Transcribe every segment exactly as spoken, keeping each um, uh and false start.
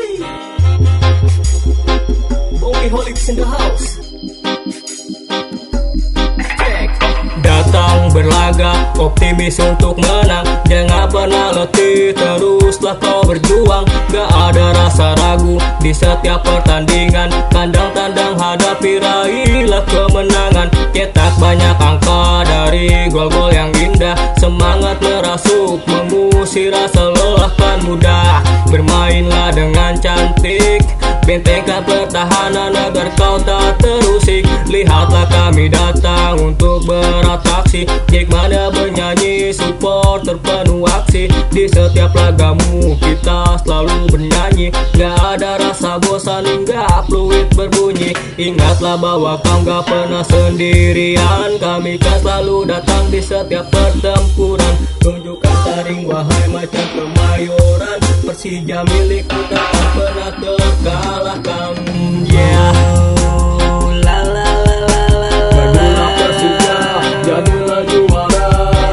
Bongiholics in the house. Datang berlaga, optimis untuk menang. Jangan pernah letih, teruslah kau berjuang. Gak ada rasa ragu di setiap pertandingan. Tandang-tandang hadapi, raihlah kemenangan. Cetak banyak angka dari gol-gol yang indah. Semangat merasuk, mengusir rasa lelah kan mudah. Bermainlah dengan cantik, bentengkan pertahanan agar kau tak terusik. Lihatlah kami datang untuk beratraksi. Jackmania bernyanyi, supporter penuh aksi. Di setiap lagamu kita selalu bernyanyi. Gak ada rasa bosan hingga fluid berbunyi. Ingatlah bahwa kau gak pernah sendirian. Kami kan selalu datang di setiap pertempuran. Tunjukkan taring wahai macan kemayoran. Persija milikku tak pernah terkalahkan. Yeah. La la la la la. Majulah Persija, jadilah juara.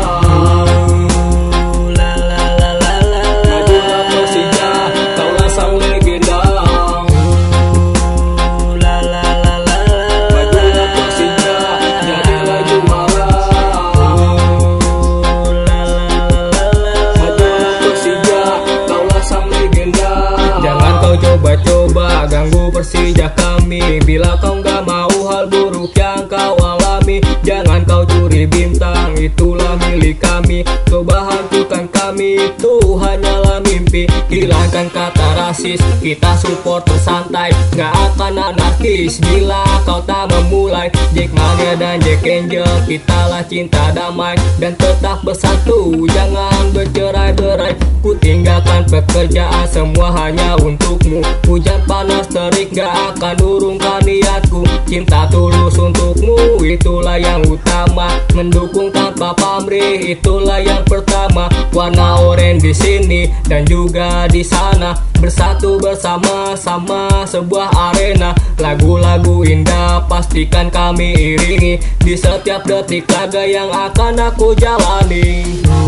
La la la la la. Majulah Persija, kaulah sang legenda. La la la la la. Majulah Persija, jadilah juara. La la la la la. Majulah Persija, kaulah sang legenda. Jangan kau coba-coba ganggu Persija kami. Bila kau gak mau hal buruk yang kau alami, jangan kau curi bintang, itulah milik kami. Coba hantukan kami, itu hanyalah mimpi. Hilangkan kata rasis, kita supporter santai. Gak akan anarkis bila kau tak memulai. Jackmania dan Jack Angel, kitalah cinta damai dan tetap bersatu, jangan bercerai-berai. Ku tinggalkan pekerjaan, semua hanya untukmu. Hujan panas terik gak akan urungkan niatku. Cinta tulus untukmu, itulah yang utama. Mendukung tanpa pamrih, itulah yang pertama. Warna oranye di sini dan juga di sana. Bersatu bersama-sama sebuah arena. Lagu-lagu indah pastikan kami iringi di setiap detik laga yang akan aku jalani.